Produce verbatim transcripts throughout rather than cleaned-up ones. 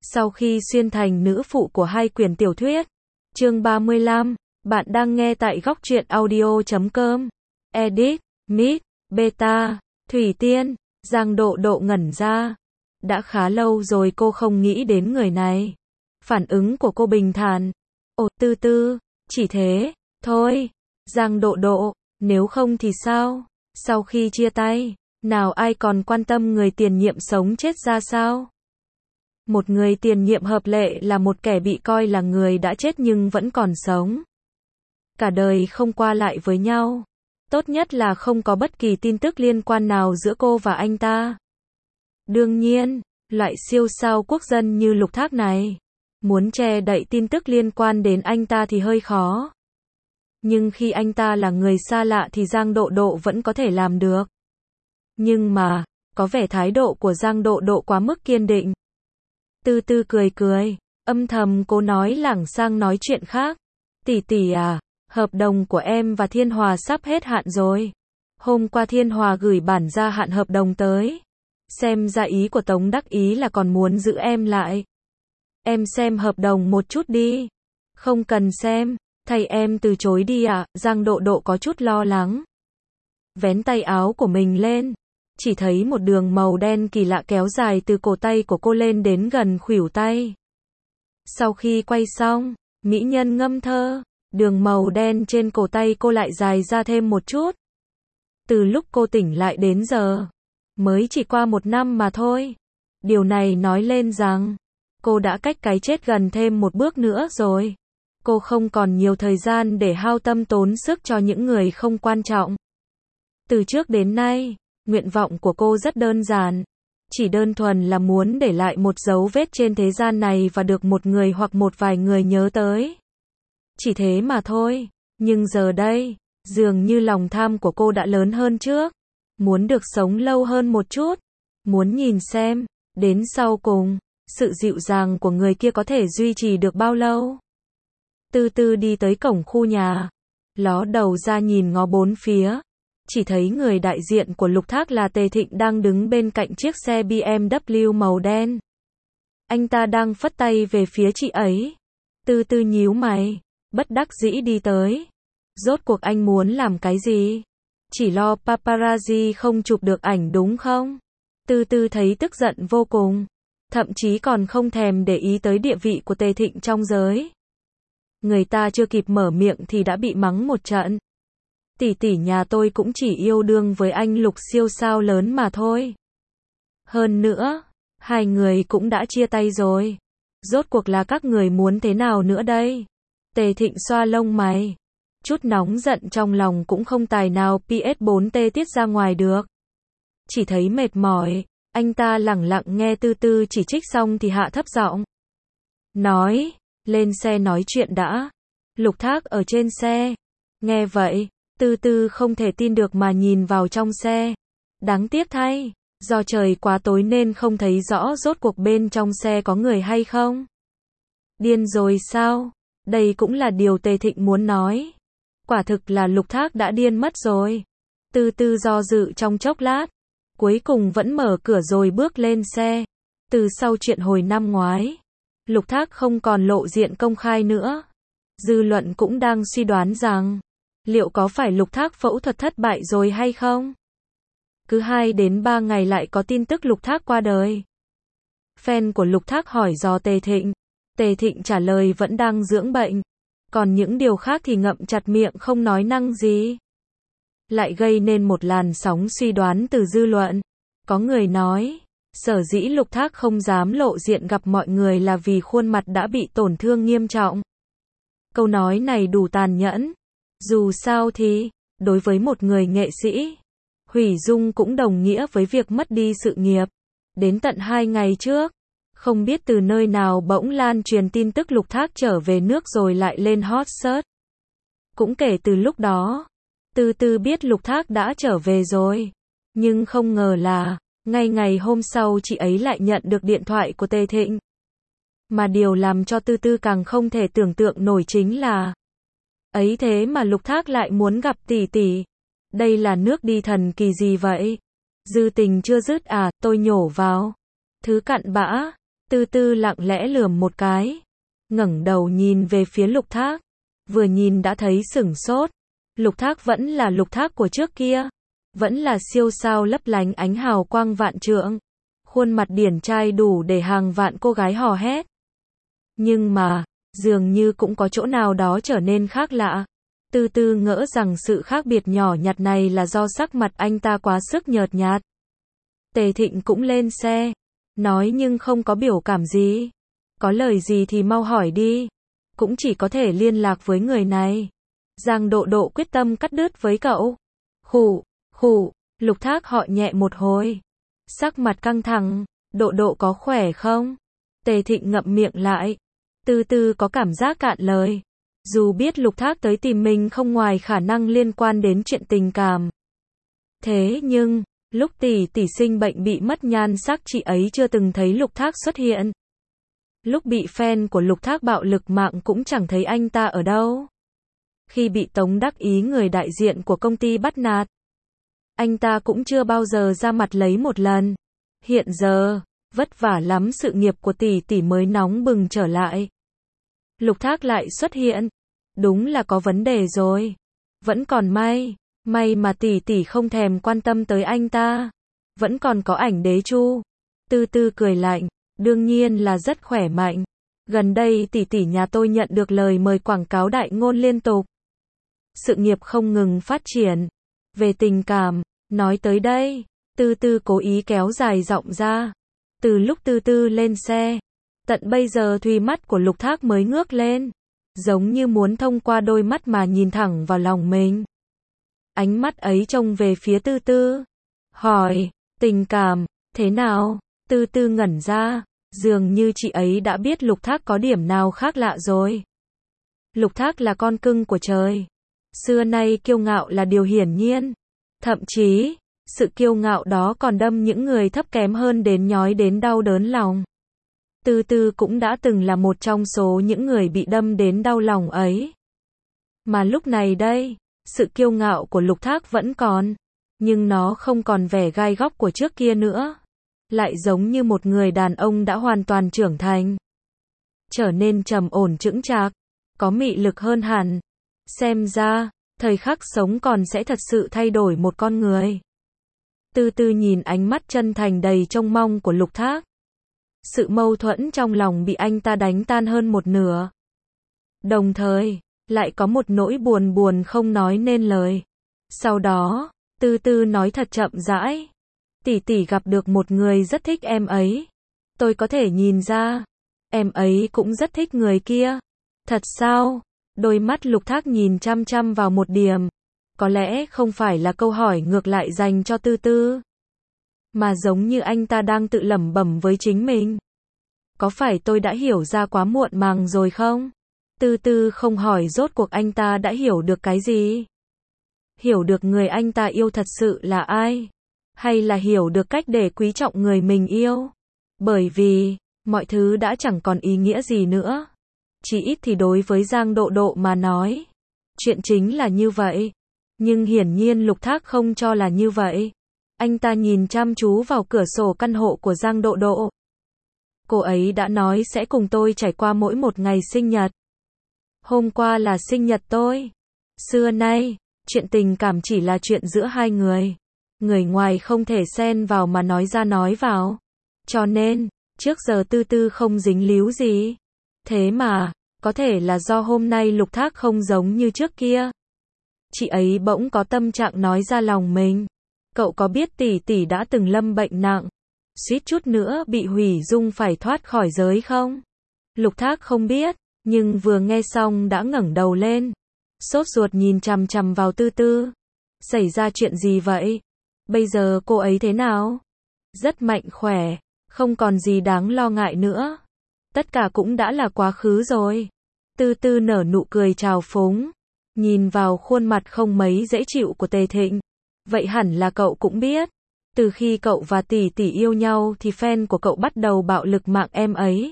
Sau khi xuyên thành nữ phụ của hai quyển tiểu thuyết. Chương ba mươi lăm, bạn đang nghe tại góc truyện audio chấm com. Edit, Mít, Beta, Thủy Tiên, Giang Độ Độ ngẩn ra. Đã khá lâu rồi cô không nghĩ đến người này. Phản ứng của cô bình thản. Ồ, Tư Tư, chỉ thế, thôi. Giang Độ Độ, nếu không thì sao? Sau khi chia tay, nào ai còn quan tâm người tiền nhiệm sống chết ra sao? Một người tiền nhiệm hợp lệ là một kẻ bị coi là người đã chết nhưng vẫn còn sống. Cả đời không qua lại với nhau. Tốt nhất là không có bất kỳ tin tức liên quan nào giữa cô và anh ta. Đương nhiên, loại siêu sao quốc dân như Lục Thác này, muốn che đậy tin tức liên quan đến anh ta thì hơi khó. Nhưng khi anh ta là người xa lạ thì Giang Độ Độ vẫn có thể làm được. Nhưng mà, có vẻ thái độ của Giang Độ Độ quá mức kiên định. Tư Tư cười cười, âm thầm cố nói lảng sang nói chuyện khác. Tỷ tỷ à, hợp đồng của em và Thiên Hòa sắp hết hạn rồi. Hôm qua Thiên Hòa gửi bản gia hạn hợp đồng tới. Xem ra ý của Tống Đắc Ý là còn muốn giữ em lại. Em xem hợp đồng một chút đi. Không cần xem, thầy em từ chối đi ạ. À? Giang Độ Độ có chút lo lắng. Vén tay áo của mình lên. Chỉ thấy một đường màu đen kỳ lạ kéo dài từ cổ tay của cô lên đến gần khuỷu tay. Sau khi quay xong, mỹ nhân ngâm thơ, đường màu đen trên cổ tay cô lại dài ra thêm một chút. Từ lúc cô tỉnh lại đến giờ, mới chỉ qua một năm mà thôi. Điều này nói lên rằng, cô đã cách cái chết gần thêm một bước nữa rồi. Cô không còn nhiều thời gian để hao tâm tốn sức cho những người không quan trọng. Từ trước đến nay, nguyện vọng của cô rất đơn giản. Chỉ đơn thuần là muốn để lại một dấu vết trên thế gian này và được một người hoặc một vài người nhớ tới. Chỉ thế mà thôi. Nhưng giờ đây, dường như lòng tham của cô đã lớn hơn trước. Muốn được sống lâu hơn một chút. Muốn nhìn xem, đến sau cùng, sự dịu dàng của người kia có thể duy trì được bao lâu. Tư Tư đi tới cổng khu nhà. Ló đầu ra nhìn ngó bốn phía. Chỉ thấy người đại diện của Lục Thác là Tề Thịnh đang đứng bên cạnh chiếc xe bê em vê màu đen. Anh ta đang phất tay về phía chị ấy. Tư Tư nhíu mày, bất đắc dĩ đi tới. Rốt cuộc anh muốn làm cái gì? Chỉ lo paparazzi không chụp được ảnh đúng không? Tư Tư thấy tức giận vô cùng. Thậm chí còn không thèm để ý tới địa vị của Tề Thịnh trong giới. Người ta chưa kịp mở miệng thì đã bị mắng một trận. Tỷ tỷ nhà tôi cũng chỉ yêu đương với anh Lục siêu sao lớn mà thôi. Hơn nữa, hai người cũng đã chia tay rồi. Rốt cuộc là các người muốn thế nào nữa đây? Tề Thịnh xoa lông mày. Chút nóng giận trong lòng cũng không tài nào pê ét bốn tê tiết ra ngoài được. Chỉ thấy mệt mỏi, anh ta lẳng lặng nghe Tư Tư chỉ trích xong thì hạ thấp giọng. Nói, lên xe nói chuyện đã. Lục Thác ở trên xe. Nghe vậy, Tư Tư không thể tin được mà nhìn vào trong xe. Đáng tiếc thay, do trời quá tối nên không thấy rõ rốt cuộc bên trong xe có người hay không. Điên rồi sao? Đây cũng là điều Tề Thịnh muốn nói. Quả thực là Lục Thác đã điên mất rồi. Tư Tư do dự trong chốc lát, cuối cùng vẫn mở cửa rồi bước lên xe. Từ sau chuyện hồi năm ngoái, Lục Thác không còn lộ diện công khai nữa. Dư luận cũng đang suy đoán rằng, liệu có phải Lục Thác phẫu thuật thất bại rồi hay không? Cứ hai đến ba ngày lại có tin tức Lục Thác qua đời. Fan của Lục Thác hỏi dò Tề Thịnh. Tề Thịnh trả lời vẫn đang dưỡng bệnh. Còn những điều khác thì ngậm chặt miệng không nói năng gì. Lại gây nên một làn sóng suy đoán từ dư luận. Có người nói, sở dĩ Lục Thác không dám lộ diện gặp mọi người là vì khuôn mặt đã bị tổn thương nghiêm trọng. Câu nói này đủ tàn nhẫn. Dù sao thì, đối với một người nghệ sĩ, hủy dung cũng đồng nghĩa với việc mất đi sự nghiệp. Đến tận hai ngày trước, không biết từ nơi nào bỗng lan truyền tin tức Lục Thác trở về nước rồi lại lên hot search. Cũng kể từ lúc đó, Tư Tư biết Lục Thác đã trở về rồi. Nhưng không ngờ là, ngay ngày hôm sau chị ấy lại nhận được điện thoại của Tề Thịnh. Mà điều làm cho Tư Tư càng không thể tưởng tượng nổi chính là, ấy thế mà Lục Thác lại muốn gặp tỷ tỷ. Đây là nước đi thần kỳ gì vậy? Dư tình chưa dứt à, tôi nhổ vào. Thứ cặn bã. Tư Tư lặng lẽ lườm một cái, ngẩng đầu nhìn về phía Lục Thác, vừa nhìn đã thấy sửng sốt. Lục Thác vẫn là Lục Thác của trước kia, vẫn là siêu sao lấp lánh ánh hào quang vạn trượng, khuôn mặt điển trai đủ để hàng vạn cô gái hò hét. Nhưng mà, dường như cũng có chỗ nào đó trở nên khác lạ. Tư Tư ngỡ rằng sự khác biệt nhỏ nhặt này là do sắc mặt anh ta quá sức nhợt nhạt. Tề Thịnh cũng lên xe, nói nhưng không có biểu cảm gì. Có lời gì thì mau hỏi đi, cũng chỉ có thể liên lạc với người này. Giang Độ Độ quyết tâm cắt đứt với cậu. Khụ, khụ, Lục Thác họ nhẹ một hồi, sắc mặt căng thẳng. Độ Độ có khỏe không? Tề Thịnh ngậm miệng lại. Tư Tư có cảm giác cạn lời. Dù biết Lục Thác tới tìm mình không ngoài khả năng liên quan đến chuyện tình cảm. Thế nhưng, lúc tỷ tỷ sinh bệnh bị mất nhan sắc chị ấy chưa từng thấy Lục Thác xuất hiện. Lúc bị fan của Lục Thác bạo lực mạng cũng chẳng thấy anh ta ở đâu. Khi bị Tống Đắc Ý người đại diện của công ty bắt nạt, anh ta cũng chưa bao giờ ra mặt lấy một lần. Hiện giờ, vất vả lắm sự nghiệp của tỷ tỷ mới nóng bừng trở lại. Lục Thác lại xuất hiện. Đúng là có vấn đề rồi. Vẫn còn may, may mà tỷ tỷ không thèm quan tâm tới anh ta. Vẫn còn có ảnh đế chu. Tư Tư cười lạnh, đương nhiên là rất khỏe mạnh. Gần đây tỷ tỷ nhà tôi nhận được lời mời quảng cáo đại ngôn liên tục. Sự nghiệp không ngừng phát triển. Về tình cảm, nói tới đây, Tư Tư cố ý kéo dài giọng ra. Từ lúc Tư Tư lên xe, tận bây giờ thùy mắt của Lục Thác mới ngước lên, giống như muốn thông qua đôi mắt mà nhìn thẳng vào lòng mình. Ánh mắt ấy trông về phía Tư Tư, hỏi, tình cảm, thế nào? Tư Tư ngẩn ra, dường như chị ấy đã biết Lục Thác có điểm nào khác lạ rồi. Lục Thác là con cưng của trời. Xưa nay kiêu ngạo là điều hiển nhiên. Thậm chí, sự kiêu ngạo đó còn đâm những người thấp kém hơn đến nhói đến đau đớn lòng. Tư Tư cũng đã từng là một trong số những người bị đâm đến đau lòng ấy. Mà lúc này đây, sự kiêu ngạo của Lục Thác vẫn còn, nhưng nó không còn vẻ gai góc của trước kia nữa. Lại giống như một người đàn ông đã hoàn toàn trưởng thành, trở nên trầm ổn chững chạc, có mị lực hơn hẳn. Xem ra, thời khắc sống còn sẽ thật sự thay đổi một con người. Tư Tư nhìn ánh mắt chân thành đầy trông mong của Lục Thác. Sự mâu thuẫn trong lòng bị anh ta đánh tan hơn một nửa. Đồng thời, lại có một nỗi buồn buồn không nói nên lời. Sau đó, Tư Tư nói thật chậm rãi. Tỷ tỷ gặp được một người rất thích em ấy. Tôi có thể nhìn ra, em ấy cũng rất thích người kia. Thật sao? Đôi mắt Lục Thác nhìn chăm chăm vào một điểm. Có lẽ không phải là câu hỏi ngược lại dành cho Tư Tư, mà giống như anh ta đang tự lẩm bẩm với chính mình. Có phải tôi đã hiểu ra quá muộn màng rồi không? Tư Tư không hỏi rốt cuộc anh ta đã hiểu được cái gì. Hiểu được người anh ta yêu thật sự là ai? Hay là hiểu được cách để quý trọng người mình yêu? Bởi vì, mọi thứ đã chẳng còn ý nghĩa gì nữa. Chỉ ít thì đối với Giang Độ Độ mà nói. Chuyện chính là như vậy. Nhưng hiển nhiên Lục Thác không cho là như vậy. Anh ta nhìn chăm chú vào cửa sổ căn hộ của Giang Độ Độ. Cô ấy đã nói sẽ cùng tôi trải qua mỗi một ngày sinh nhật. Hôm qua là sinh nhật tôi. Xưa nay, chuyện tình cảm chỉ là chuyện giữa hai người. Người ngoài không thể xen vào mà nói ra nói vào. Cho nên, trước giờ Tư Tư không dính líu gì. Thế mà, có thể là do hôm nay Lục Thác không giống như trước kia. Chị ấy bỗng có tâm trạng nói ra lòng mình. Cậu có biết tỷ tỷ đã từng lâm bệnh nặng, suýt chút nữa bị hủy dung phải thoát khỏi giới không? Lục Thác không biết, nhưng vừa nghe xong đã ngẩng đầu lên. Sốt ruột nhìn chằm chằm vào Tư Tư. Xảy ra chuyện gì vậy? Bây giờ cô ấy thế nào? Rất mạnh khỏe, không còn gì đáng lo ngại nữa. Tất cả cũng đã là quá khứ rồi. Tư Tư nở nụ cười trào phúng, nhìn vào khuôn mặt không mấy dễ chịu của Tề Thịnh. Vậy hẳn là cậu cũng biết. Từ khi cậu và tỷ tỷ yêu nhau thì fan của cậu bắt đầu bạo lực mạng em ấy.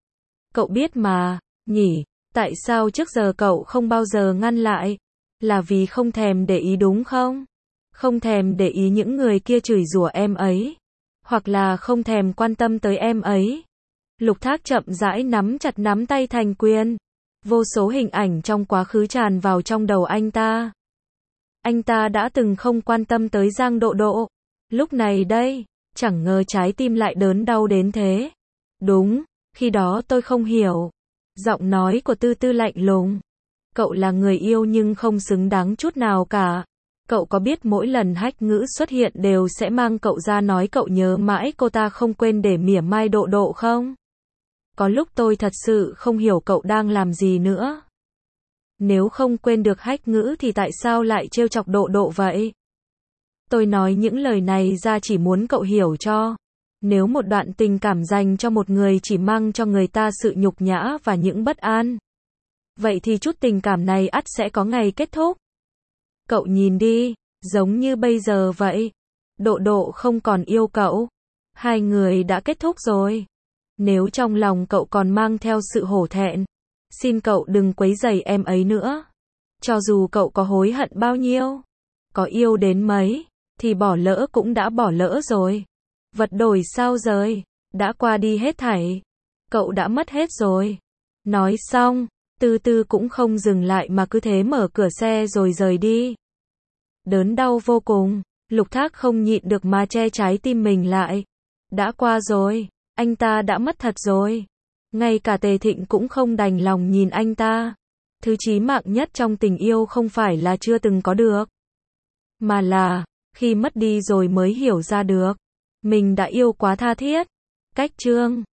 Cậu biết mà, nhỉ, tại sao trước giờ cậu không bao giờ ngăn lại? Là vì không thèm để ý đúng không? Không thèm để ý những người kia chửi rủa em ấy. Hoặc là không thèm quan tâm tới em ấy. Lục Thác chậm rãi nắm chặt nắm tay thành quyền. Vô số hình ảnh trong quá khứ tràn vào trong đầu anh ta. Anh ta đã từng không quan tâm tới Giang Độ Độ. Lúc này đây, chẳng ngờ trái tim lại đớn đau đến thế. Đúng, khi đó tôi không hiểu. Giọng nói của Tư Tư lạnh lùng. Cậu là người yêu nhưng không xứng đáng chút nào cả. Cậu có biết mỗi lần Hách Ngữ xuất hiện đều sẽ mang cậu ra nói cậu nhớ mãi cô ta không quên để mỉa mai Độ Độ không? Có lúc tôi thật sự không hiểu cậu đang làm gì nữa. Nếu không quên được Hách Ngữ thì tại sao lại trêu chọc Độ Độ vậy? Tôi nói những lời này ra chỉ muốn cậu hiểu cho. Nếu một đoạn tình cảm dành cho một người chỉ mang cho người ta sự nhục nhã và những bất an, vậy thì chút tình cảm này ắt sẽ có ngày kết thúc. Cậu nhìn đi, giống như bây giờ vậy. Độ Độ không còn yêu cậu. Hai người đã kết thúc rồi. Nếu trong lòng cậu còn mang theo sự hổ thẹn, xin cậu đừng quấy rầy em ấy nữa. Cho dù cậu có hối hận bao nhiêu, có yêu đến mấy, thì bỏ lỡ cũng đã bỏ lỡ rồi. Vật đổi sao rời, đã qua đi hết thảy. Cậu đã mất hết rồi. Nói xong, Tư Tư cũng không dừng lại mà cứ thế mở cửa xe rồi rời đi. Đớn đau vô cùng, Lục Thác không nhịn được mà che trái tim mình lại. Đã qua rồi, anh ta đã mất thật rồi. Ngay cả Tề Thịnh cũng không đành lòng nhìn anh ta. Thứ chí mạng nhất trong tình yêu không phải là chưa từng có được, mà là, khi mất đi rồi mới hiểu ra được. Mình đã yêu quá tha thiết. Cách chương